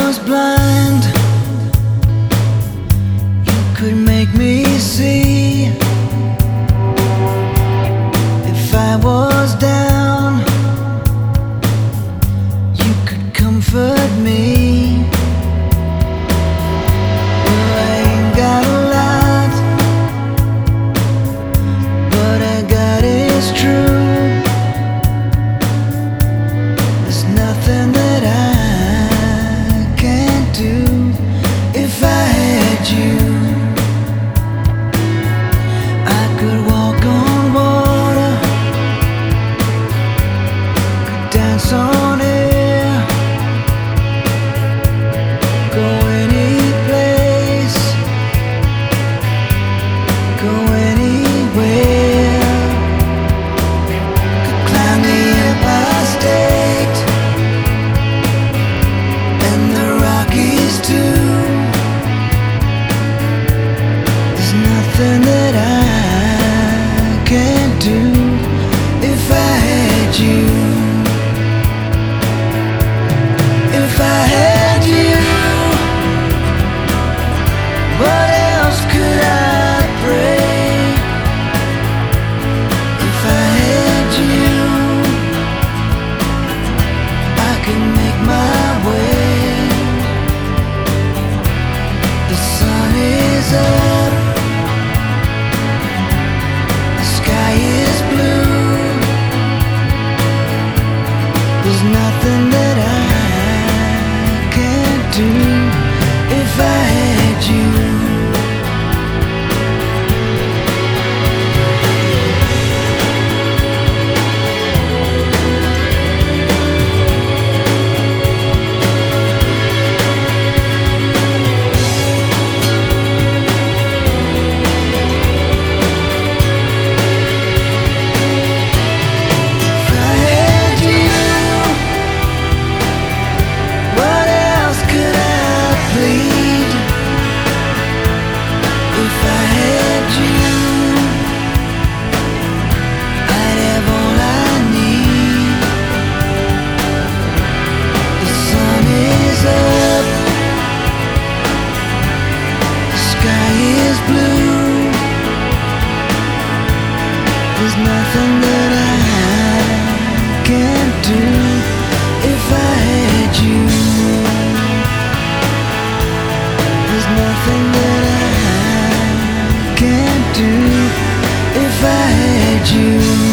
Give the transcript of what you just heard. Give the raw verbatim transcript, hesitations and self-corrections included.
was blind, you could make me see. If I was down, you could comfort me. Well, I ain't got a lot, but I got is true. There's nothing that I can't do if I had you. I could walk on water, could dance on air, go any place, go anywhere. Could climb the Empire State and the Rockies too. There's nothing that I can't do if I had you. If I had you, what else could I pray? If I had you, I could make my way. The sun is up, the sky is blue. There's nothing that I can't do if I had you. If I had you, what else could I plead? If I had you, I'd have all I need. The sun is up, the sky is blue. There's nothing that I can't do if I had you. There's nothing that I can't do if I had you.